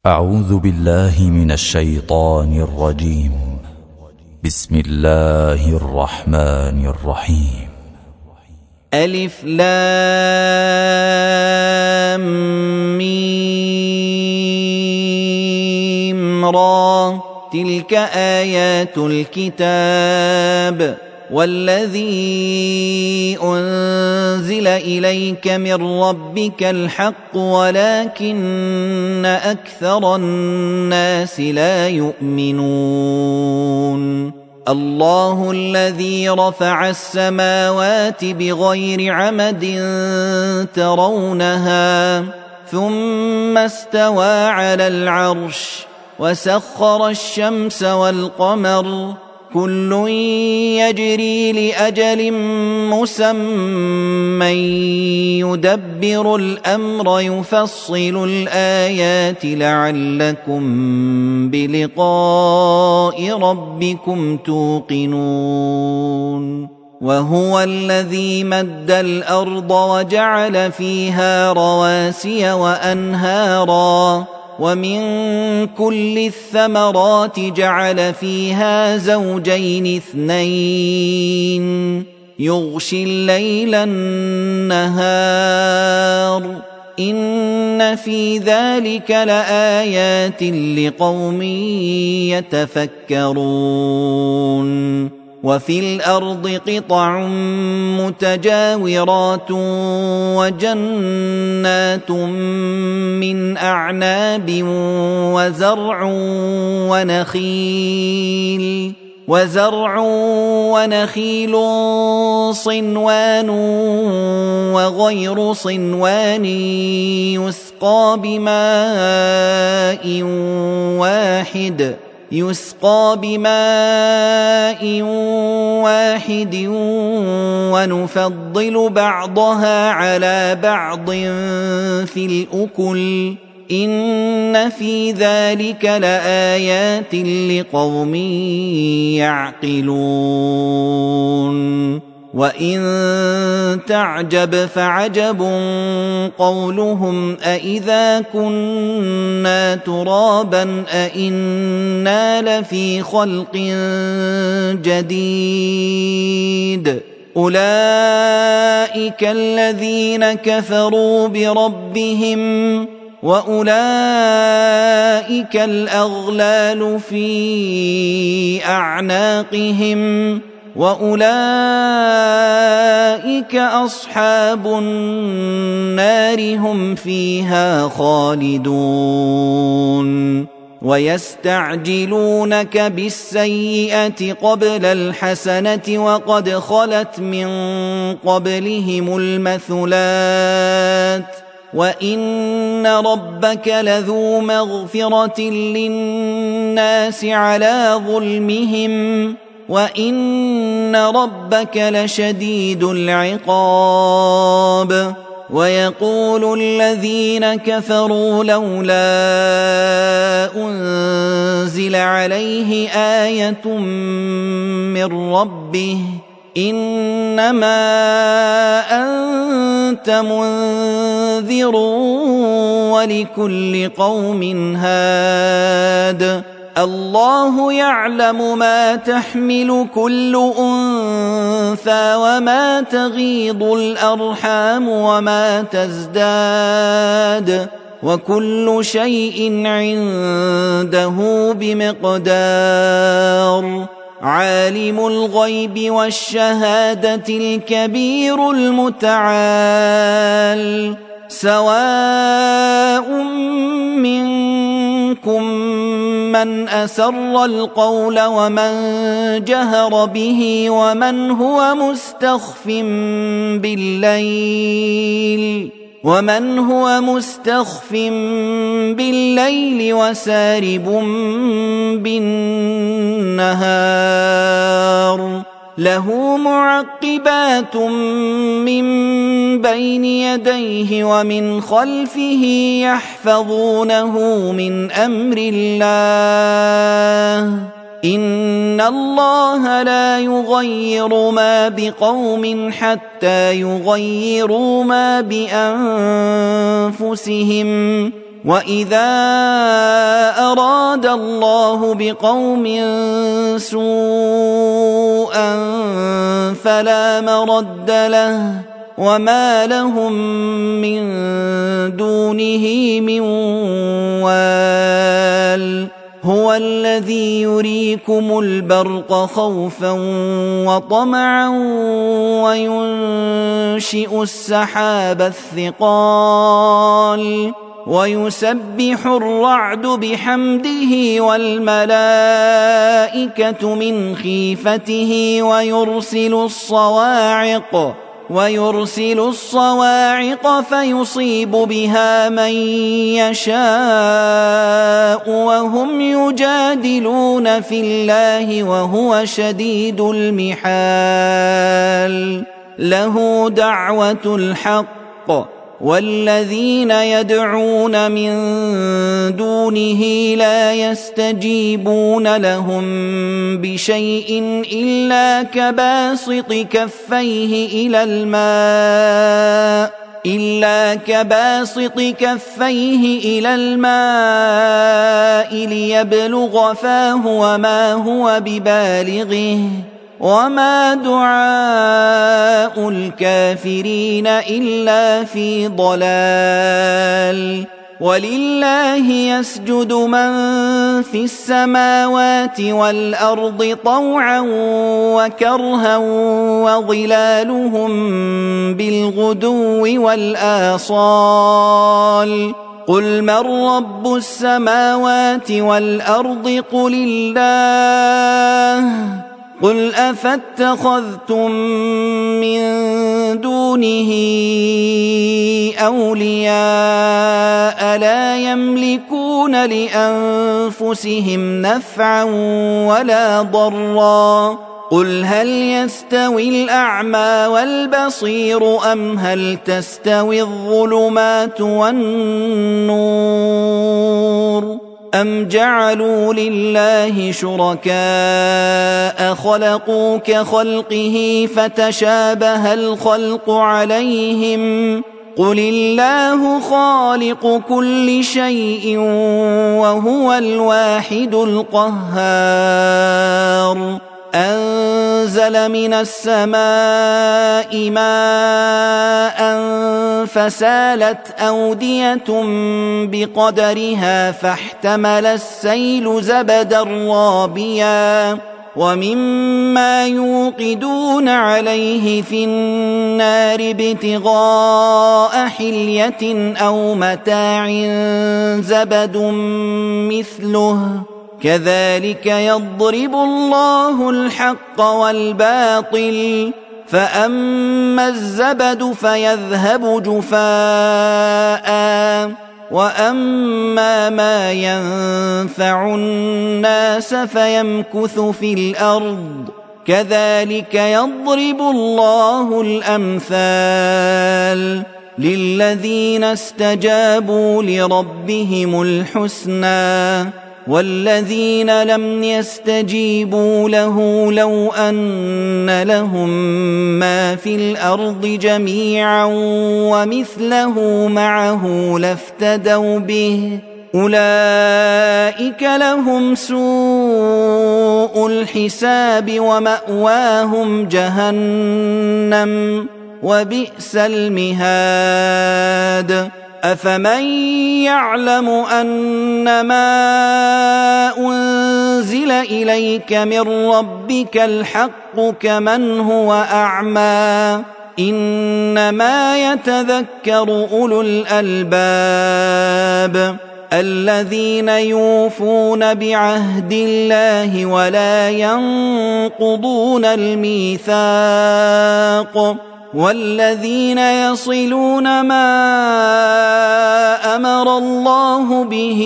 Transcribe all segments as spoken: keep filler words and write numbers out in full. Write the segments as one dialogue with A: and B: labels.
A: أعوذ بالله من الشيطان الرجيم. بسم الله الرحمن الرحيم.
B: ألف لام ميم را تلك آيات الكتاب والذي أنزل إليك من ربك الحق ولكن أكثر الناس لا يؤمنون. الله الذي رفع السماوات بغير عمد ترونها ثم استوى على العرش وسخر الشمس والقمر كل يجري لأجل مسمى يدبر الأمر يفصل الآيات لعلكم بلقاء ربكم توقنون. وهو الذي مد الأرض وجعل فيها رواسي وأنهارا ومن كل الثمرات جعل فيها زوجين اثنين يغشي الليل النهار إن في ذلك لآيات لقوم يتفكرون. وفي الأرض قطع متجاورات وجنات من أعناب وزرع ونخيل وزرع ونخيل صنوان وغير صنوان يسقى بماء واحد يسقى بماء واحد ونفضل بعضها على بعض في الأكل إن في ذلك لآيات لقوم يعقلون. وإن تعجب فعجب قولهم أإذا كنا ترابا أإنا لفي خلق جديد أولئك الذين كفروا بربهم وأولئك الأغلال في أعناقهم وأولئك أصحاب النار هم فيها خالدون. ويستعجلونك بالسيئة قبل الحسنة وقد خلت من قبلهم المثلات وإن ربك لذو مغفرة للناس على ظلمهم وإن ربك لشديد العقاب. ويقول الذين كفروا لولا أنزل عليه آية من ربه إنما أنت منذر ولكل قوم هاد الله يعلم ما تحمل كل أنثى وما تغيض الأرحام وما تزداد وكل شيء عنده بمقدار. عالم الغيب والشهادة الكبير المتعال سواء منكم من أسر القول ومن جهر به ومن هو مستخف بالليل ومن هو مستخف بالليل وسارب بالنهار له معقبات من بين يديه ومن خلفه يحفظونه من أمر الله إن الله لا يغير ما بقوم حتى يغيروا ما بأنفسهم وإذا أراد الله بقوم سوءا فلا مرد له وما لهم من دونه من وال هو الذي يريكم البرق خوفا وطمعا وينشئ السحاب الثقال ويسبح الرعد بحمده والملائكة من خيفته ويرسل الصواعق ويرسل الصواعق فيصيب بها من يشاء وهم يجادلون في الله وهو شديد المحال له دعوة الحق والذين يدعون من دونه لا يستجيبون لهم بشيء إلا كباسط كفيه إلى الماء إلا كباسط كفيه إلى الماء ليبلغ فاه وما هو ببالغه وما دعاء الكافرين إلا في ضلال ولله يسجد من في السماوات والأرض طوعا وكرها وظلالهم بالغدو والآصال قل من رب السماوات والأرض قل الله قل أفاتخذتم من دونه أولياء لا يملكون لأنفسهم نفعا ولا ضرا قل هل يستوي الأعمى والبصير أم هل تستوي الظلمات والنور أم جعلوا لله شركاء خلقوا كخلقه فتشابه الخلق عليهم قل الله خالق كل شيء وهو الواحد القهار أنزل من السماء ماء فسالت أودية بقدرها فاحتمل السيل زبدا رابيا ومما يوقدون عليه في النار ابتغاء حلية أو متاع زبد مثله كذلك يضرب الله الحق والباطل فأما الزبد فيذهب جفاء وأما ما ينفع الناس فيمكث في الأرض كذلك يضرب الله الأمثال للذين استجابوا لربهم الحسنى والذين لم يستجيبوا له لو أن لهم ما في الأرض جميعا ومثله معه لافتدوا به أولئك لهم سوء الحساب ومأواهم جهنم وبئس المهاد أفمن يعلم أنما أنزل إليك من ربك الحق كمن هو أعمى إنما يتذكر أولو الألباب الذين يوفون بعهد الله ولا ينقضون الميثاق والذين يصلون ما أمر الله به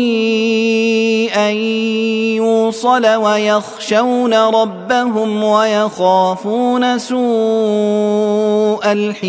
B: أن يوصل ويخشون ربهم ويخافون سوء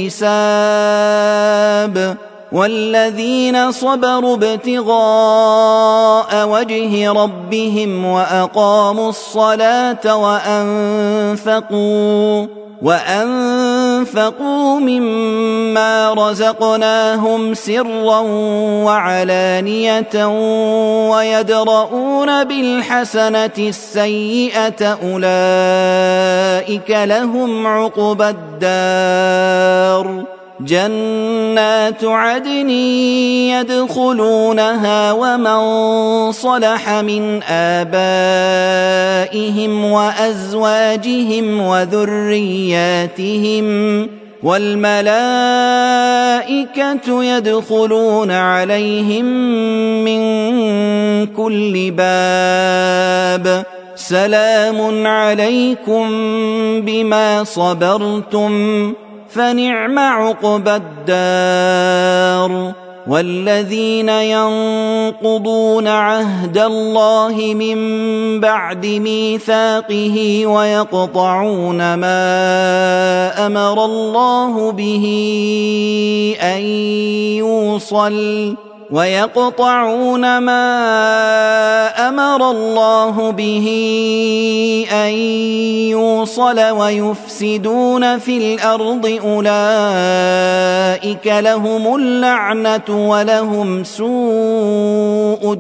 B: الحساب والذين صبروا ابتغاء وجه ربهم وأقاموا الصلاة وأنفقوا وأنفقوا مما رزقناهم سرا وعلانية ويدرؤون بالحسنة السيئة أولئك لهم عقبى الدار جنات عدن يدخلونها ومن صلح من آبائهم وأزواجهم وذرياتهم والملائكة يدخلون عليهم من كل باب سلام عليكم بما صبرتم فنعم عقبى الدار والذين ينقضون عهد الله من بعد ميثاقه ويقطعون ما أمر الله به أن يوصل ويقطعون ما أمر الله به أن يوصل ويفسدون في الأرض أولئك لهم اللعنة ولهم سوء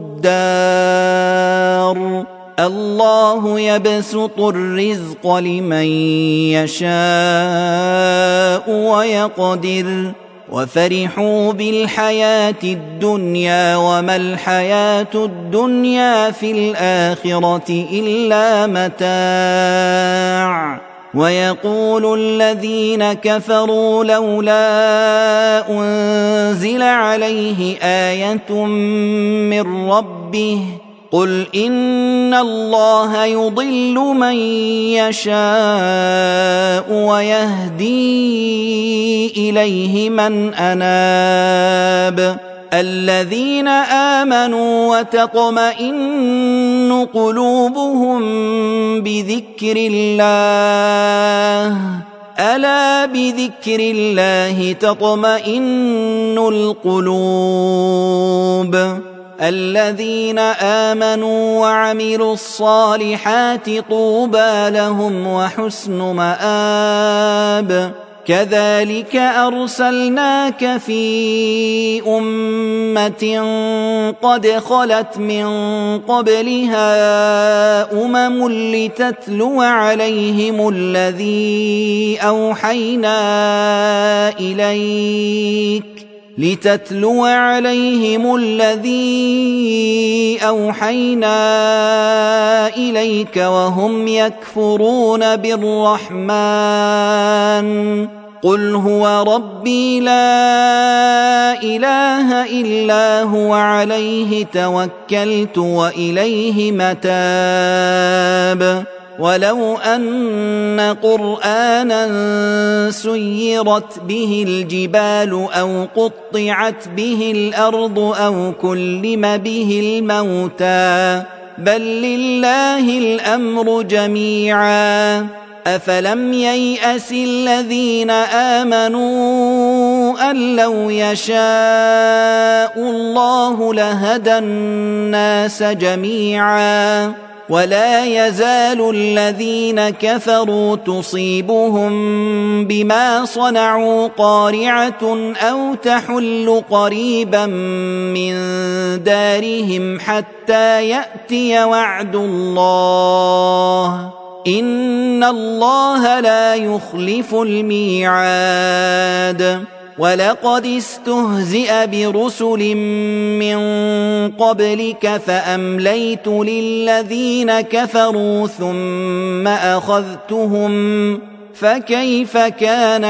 B: الدار الله يبسط الرزق لمن يشاء ويقدر وفرحوا بالحياة الدنيا وما الحياة الدنيا في الآخرة إلا متاع ويقول الذين كفروا لولا أنزل عليه آية من ربه قل إن الله يضل من يشاء ويهدي إليه من أناب الذين آمنوا وتطمئن قلوبهم بذكر الله ألا بذكر الله تطمئن القلوب الذين آمنوا وعملوا الصالحات طوبى لهم وحسن مآب كذلك أرسلناك في أمة قد خلت من قبلها أمم لتتلو عليهم الذي أوحينا إليك لتتلو عليهم الذي أوحينا إليك وهم يكفرون بالرحمن قل هو ربي لا إله إلا هو عليه توكلت وإليه متاب ولو أن قرآنا سيرت به الجبال أو قطعت به الأرض أو كلم به الموتى بل لله الأمر جميعا أفلم ييأس الذين آمنوا أن لو يشاء الله لهدى الناس جميعا ولا يزال الذين كفروا تصيبهم بما صنعوا قارعة أو تحل قريبا من دارهم حتى يأتي وعد الله إن الله لا يخلف الميعاد ولقد استهزئ برسل من قبلك فأمليت للذين كفروا ثم أخذتهم فكيف كان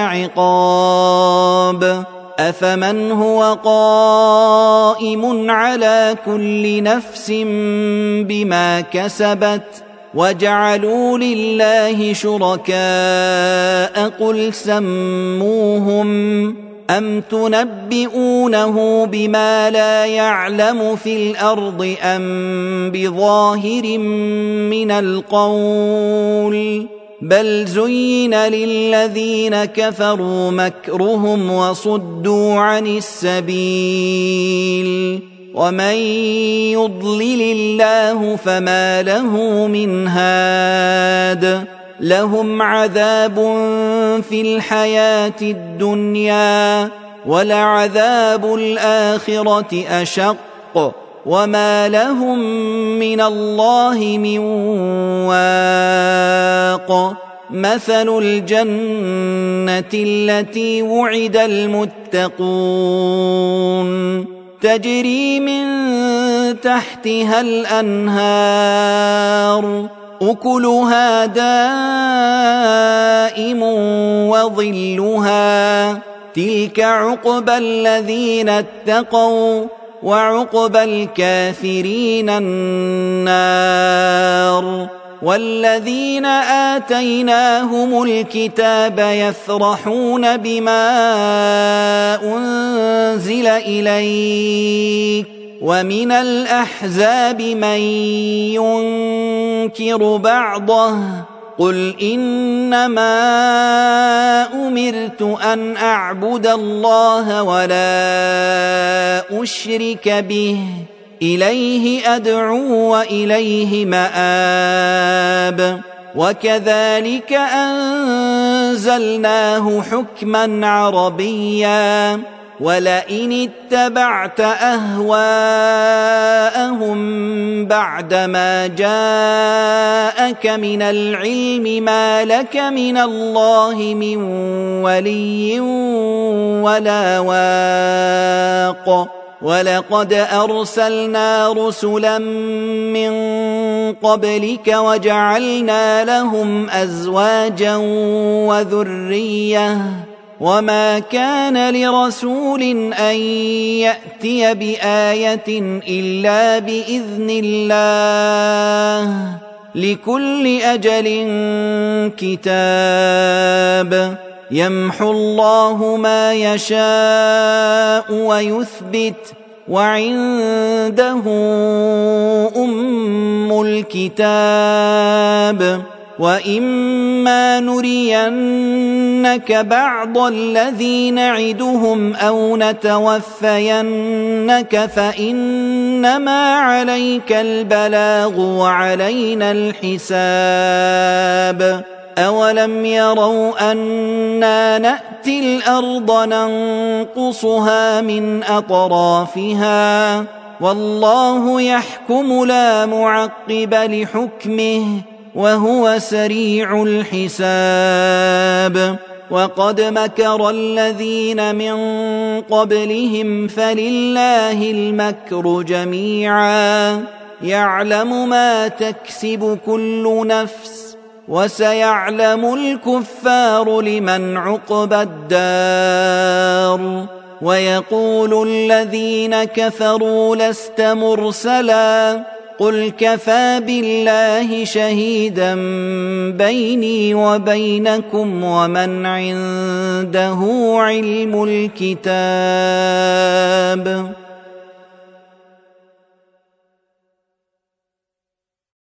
B: عقاب أفمن هو قائم على كل نفس بما كسبت وجعلوا لله شركاء قل سموهم أم تنبئونه بما لا يعلم في الأرض أم بظاهر من القول بل زين للذين كفروا مكرهم وصدوا عن السبيل ومن يضلل الله فما له من هاد لهم عذاب في الحياة الدنيا ولعذاب الآخرة أشق وما لهم من الله من واق مثل الجنة التي وعد المتقون تجري من تحتها الأنهار أكلها دائم وظلها تلك عقبى الذين اتقوا وعقبى الكافرين النار والذين آتيناهم الكتاب يفرحون بما أنزل إليك ومن الأحزاب من ينكر بعضه قل إنما أمرت أن أعبد الله ولا أشرك به إليه أدعو وإليه مآب وكذلك أنزلناه حكما عربيا ولئن اتبعت أهواءهم بعدما جاءك من العلم ما لك من الله من ولي ولا واق ولقد أرسلنا رسلا من قبلك وجعلنا لهم أزواجا وذرية وما كان لرسول أن يأتي بآية إلا بإذن الله لكل أجل كتاب يمحو الله ما يشاء ويثبت وعنده أم الكتاب وإما نرينك بعض الذي نعدهم أو نتوفينك فإنما عليك البلاغ وعلينا الحساب أولم يروا أنا نأتي الأرض ننقصها من أطرافها والله يحكم لا معقب لحكمه وهو سريع الحساب وقد مكر الذين من قبلهم فلله المكر جميعا يعلم ما تكسب كل نفس وسيعلم الكفار لمن عقبى الدار ويقول الذين كفروا لست مرسلا قل كفى بالله شهيدا بيني وبينكم ومن عنده علم الكتاب